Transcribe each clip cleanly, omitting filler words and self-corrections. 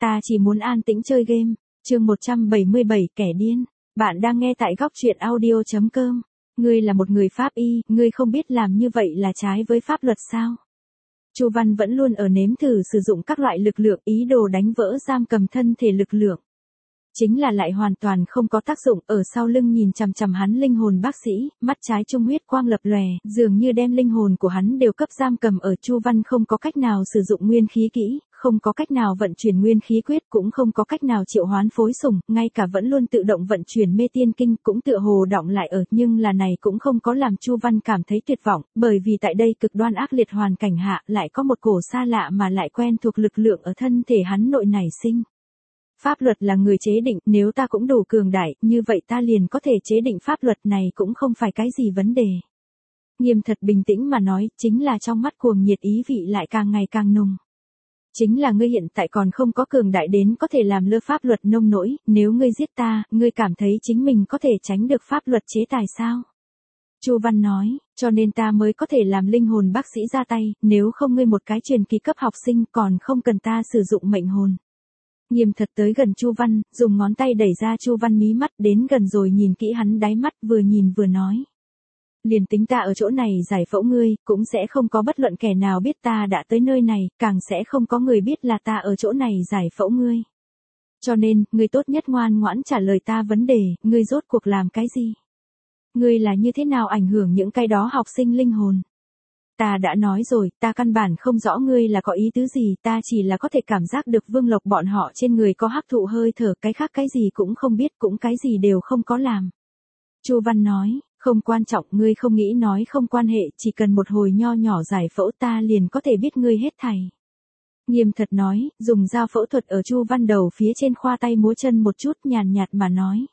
Ta chỉ muốn an tĩnh chơi game. Chương 177 kẻ điên. Bạn đang nghe tại góc truyện audio.com. Ngươi là một người pháp y, ngươi không biết làm như vậy là trái với pháp luật sao? Chu Văn vẫn luôn ở nếm thử sử dụng các loại lực lượng, ý đồ đánh vỡ giam cầm thân thể lực lượng. Chính là lại hoàn toàn không có tác dụng. Ở sau lưng nhìn chằm chằm hắn linh hồn bác sĩ, mắt trái trung huyết quang lập lòe, dường như đem linh hồn của hắn đều cấp giam cầm ở. Chu Văn không có cách nào sử dụng nguyên khí kỹ, không có cách nào vận chuyển nguyên khí quyết, cũng không có cách nào triệu hoán phối sủng, ngay cả vẫn luôn tự động vận chuyển mê tiên kinh cũng tựa hồ đọng lại ở, nhưng là này cũng không có làm Chu Văn cảm thấy tuyệt vọng, bởi vì tại đây cực đoan ác liệt hoàn cảnh hạ lại có một cổ xa lạ mà lại quen thuộc lực lượng ở thân thể hắn nội nảy sinh. Pháp luật là người chế định, nếu ta cũng đủ cường đại, như vậy ta liền có thể chế định pháp luật, này cũng không phải cái gì vấn đề. Nghiêm thật bình tĩnh mà nói, chính là trong mắt cuồng nhiệt ý vị lại càng ngày càng nồng. Chính là ngươi hiện tại còn không có cường đại đến có thể làm lơ pháp luật nông nỗi, nếu ngươi giết ta, ngươi cảm thấy chính mình có thể tránh được pháp luật chế tài sao? Chu Văn nói, cho nên ta mới có thể làm linh hồn bác sĩ ra tay, nếu không ngươi một cái truyền kỳ cấp học sinh còn không cần ta sử dụng mệnh hồn. Nghiêm thật tới gần Chu Văn, dùng ngón tay đẩy ra Chu Văn mí mắt, đến gần rồi nhìn kỹ hắn đáy mắt, vừa nhìn vừa nói. Liền tính ta ở chỗ này giải phẫu ngươi, cũng sẽ không có bất luận kẻ nào biết ta đã tới nơi này, càng sẽ không có người biết là ta ở chỗ này giải phẫu ngươi. Cho nên, ngươi tốt nhất ngoan ngoãn trả lời ta vấn đề, ngươi rốt cuộc làm cái gì? Ngươi là như thế nào ảnh hưởng những cái đó học sinh linh hồn? Ta đã nói rồi, ta căn bản không rõ ngươi là có ý tứ gì, ta chỉ là có thể cảm giác được Vương Lộc bọn họ trên người có hắc thụ hơi thở, cái khác cái gì cũng không biết, cũng cái gì đều không có làm. Chu Văn nói, không quan trọng, ngươi không nghĩ nói không quan hệ, chỉ cần một hồi nho nhỏ giải phẫu ta liền có thể biết ngươi hết thảy. Nghiêm thật nói, dùng dao phẫu thuật ở Chu Văn đầu phía trên khoa tay múa chân một chút, nhàn nhạt mà nói.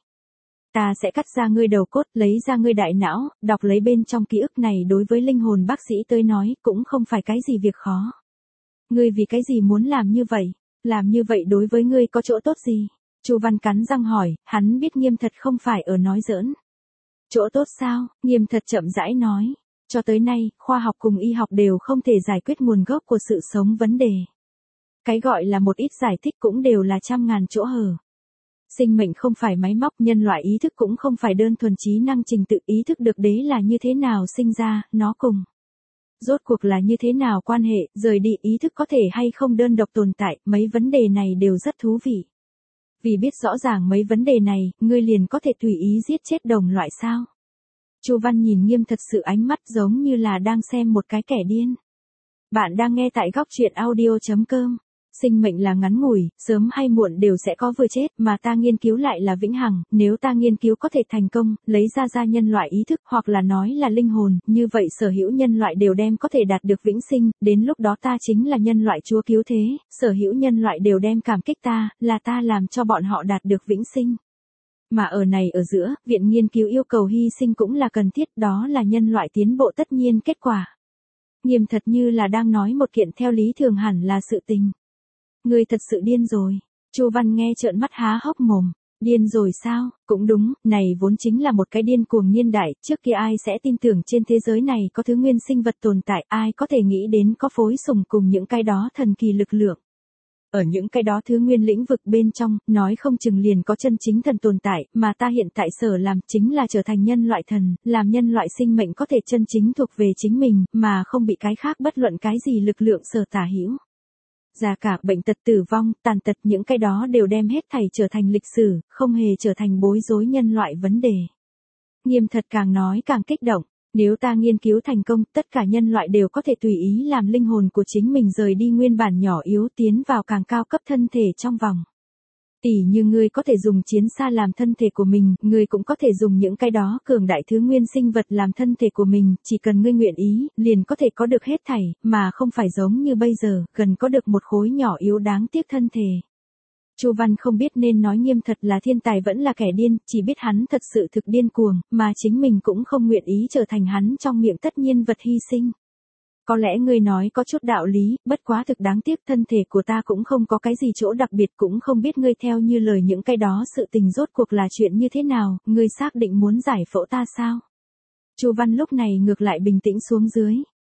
Ta sẽ cắt ra ngươi đầu cốt, lấy ra ngươi đại não, đọc lấy bên trong ký ức này, đối với linh hồn bác sĩ tới nói, cũng không phải cái gì việc khó. Ngươi vì cái gì muốn làm như vậy? Làm như vậy đối với ngươi có chỗ tốt gì? Chu Văn cắn răng hỏi, hắn biết Nghiêm thật không phải ở nói giỡn. Chỗ tốt sao? Nghiêm thật chậm rãi nói. Cho tới nay, khoa học cùng y học đều không thể giải quyết nguồn gốc của sự sống vấn đề. Cái gọi là một ít giải thích cũng đều là trăm ngàn chỗ hở. Sinh mệnh không phải máy móc, nhân loại ý thức cũng không phải đơn thuần trí năng trình tự, ý thức được đế là như thế nào sinh ra, nó cùng. Rốt cuộc là như thế nào quan hệ, rời đi ý thức có thể hay không đơn độc tồn tại, mấy vấn đề này đều rất thú vị. Vì biết rõ ràng mấy vấn đề này, ngươi liền có thể tùy ý giết chết đồng loại sao? Chu Văn nhìn Nghiêm thật sự ánh mắt giống như là đang xem một cái kẻ điên. Bạn đang nghe tại góc truyện audio.com. Sinh mệnh là ngắn ngủi, sớm hay muộn đều sẽ có vừa chết, mà ta nghiên cứu lại là vĩnh hằng, nếu ta nghiên cứu có thể thành công, lấy ra nhân loại ý thức, hoặc là nói là linh hồn, như vậy sở hữu nhân loại đều đem có thể đạt được vĩnh sinh, đến lúc đó ta chính là nhân loại chúa cứu thế, sở hữu nhân loại đều đem cảm kích ta, là ta làm cho bọn họ đạt được vĩnh sinh. Mà ở này ở giữa, viện nghiên cứu yêu cầu hy sinh cũng là cần thiết, đó là nhân loại tiến bộ tất nhiên kết quả. Nghiêm thật như là đang nói một kiện theo lý thường hẳn là sự tình. Ngươi thật sự điên rồi. Chu Văn nghe trợn mắt há hốc mồm. Điên rồi sao? Cũng đúng, này vốn chính là một cái điên cuồng niên đại, trước kia ai sẽ tin tưởng trên thế giới này có thứ nguyên sinh vật tồn tại, ai có thể nghĩ đến có phối sủng cùng những cái đó thần kỳ lực lượng. Ở những cái đó thứ nguyên lĩnh vực bên trong, nói không chừng liền có chân chính thần tồn tại, mà ta hiện tại sở làm chính là trở thành nhân loại thần, làm nhân loại sinh mệnh có thể chân chính thuộc về chính mình, mà không bị cái khác bất luận cái gì lực lượng sở tả hữu. Già cả, bệnh tật, tử vong, tàn tật, những cái đó đều đem hết thảy trở thành lịch sử, không hề trở thành bối rối nhân loại vấn đề. Nghiêm thật càng nói càng kích động, nếu ta nghiên cứu thành công, tất cả nhân loại đều có thể tùy ý làm linh hồn của chính mình rời đi nguyên bản nhỏ yếu, tiến vào càng cao cấp thân thể trong vòng. Tỉ như ngươi có thể dùng chiến xa làm thân thể của mình, ngươi cũng có thể dùng những cái đó cường đại thứ nguyên sinh vật làm thân thể của mình, chỉ cần ngươi nguyện ý, liền có thể có được hết thảy, mà không phải giống như bây giờ, cần có được một khối nhỏ yếu đáng tiếc thân thể. Chu Văn không biết nên nói Nghiêm thật là thiên tài vẫn là kẻ điên, chỉ biết hắn thật sự thực điên cuồng, mà chính mình cũng không nguyện ý trở thành hắn trong miệng tất nhiên vật hy sinh. Có lẽ ngươi nói có chút đạo lý, bất quá thực đáng tiếc, thân thể của ta cũng không có cái gì chỗ đặc biệt, cũng không biết ngươi theo như lời những cái đó sự tình rốt cuộc là chuyện như thế nào, ngươi xác định muốn giải phẫu ta sao? Chu Văn lúc này ngược lại bình tĩnh xuống dưới.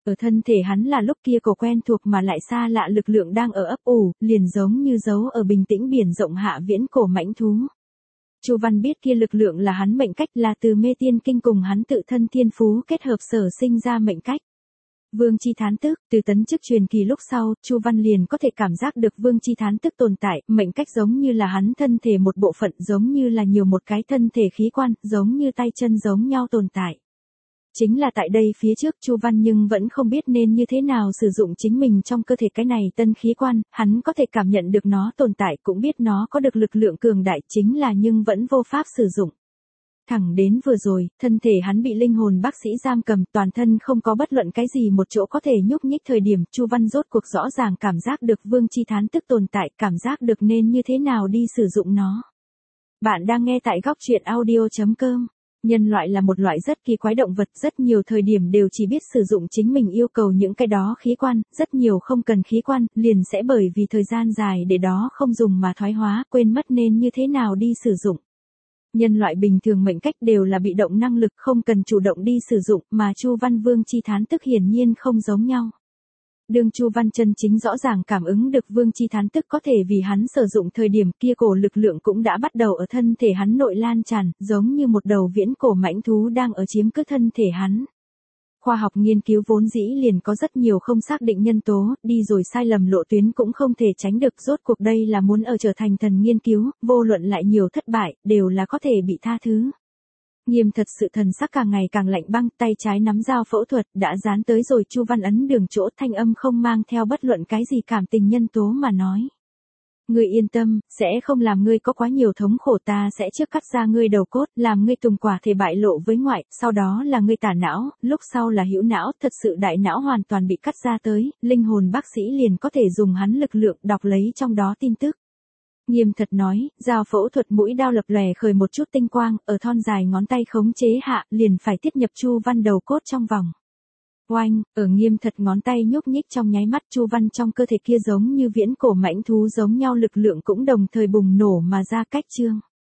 Ở thân thể hắn là lúc kia cổ quen thuộc mà lại xa lạ lực lượng đang ở ấp ủ, liền giống như giấu ở bình tĩnh biển rộng hạ viễn cổ mãnh thú. Chu Văn biết kia lực lượng là hắn mệnh cách, là từ mê tiên kinh cùng hắn tự thân thiên phú kết hợp sở sinh ra mệnh cách. Vương Chi Thán Tức, từ tấn chức truyền kỳ lúc sau, Chu Văn liền có thể cảm giác được Vương Chi Thán Tức tồn tại, mệnh cách giống như là hắn thân thể một bộ phận, giống như là nhiều một cái thân thể khí quan, giống như tay chân giống nhau tồn tại. Chính là tại đây phía trước Chu Văn nhưng vẫn không biết nên như thế nào sử dụng chính mình trong cơ thể cái này tân khí quan, hắn có thể cảm nhận được nó tồn tại, cũng biết nó có được lực lượng cường đại, chính là nhưng vẫn vô pháp sử dụng. Thẳng đến vừa rồi, thân thể hắn bị linh hồn bác sĩ giam cầm, toàn thân không có bất luận cái gì một chỗ có thể nhúc nhích thời điểm, Chu Văn rốt cuộc rõ ràng cảm giác được Vương Chi Thán Tức tồn tại, cảm giác được nên như thế nào đi sử dụng nó. Bạn đang nghe tại góc truyện audio.com. Nhân loại là một loại rất kỳ quái động vật, rất nhiều thời điểm đều chỉ biết sử dụng chính mình yêu cầu những cái đó khí quan, rất nhiều không cần khí quan, liền sẽ bởi vì thời gian dài để đó không dùng mà thoái hóa, quên mất nên như thế nào đi sử dụng. Nhân loại bình thường mệnh cách đều là bị động năng lực, không cần chủ động đi sử dụng, mà Chu Văn Vương Chi Thán Tức hiển nhiên không giống nhau. Đương Chu Văn chân chính rõ ràng cảm ứng được Vương Chi Thán Tức có thể vì hắn sử dụng thời điểm kia, cổ lực lượng cũng đã bắt đầu ở thân thể hắn nội lan tràn, giống như một đầu viễn cổ mãnh thú đang ở chiếm cứ thân thể hắn. Khoa học nghiên cứu vốn dĩ liền có rất nhiều không xác định nhân tố, đi rồi sai lầm lộ tuyến cũng không thể tránh được, rốt cuộc đây là muốn ở trở thành thần nghiên cứu, vô luận lại nhiều thất bại, đều là có thể bị tha thứ. Nghiêm thật sự thần sắc càng ngày càng lạnh băng, tay trái nắm dao phẫu thuật, đã dán tới rồi Chu Văn ấn đường chỗ, thanh âm không mang theo bất luận cái gì cảm tình nhân tố mà nói. Ngươi yên tâm, sẽ không làm ngươi có quá nhiều thống khổ, ta sẽ trước cắt ra ngươi đầu cốt, làm ngươi tùng quả thể bại lộ với ngoại, sau đó là ngươi tả não, lúc sau là hữu não, thật sự đại não hoàn toàn bị cắt ra tới, linh hồn bác sĩ liền có thể dùng hắn lực lượng đọc lấy trong đó tin tức. Nghiêm thật nói, dao phẫu thuật mũi đao lập lòe khởi một chút tinh quang, ở thon dài ngón tay khống chế hạ, liền phải tiết nhập Chu Văn đầu cốt trong vòng. Oanh, ở Nghiêm thật ngón tay nhúc nhích trong nháy mắt, Chu Văn trong cơ thể kia giống như viễn cổ mãnh thú giống nhau lực lượng cũng đồng thời bùng nổ mà ra, cách chương.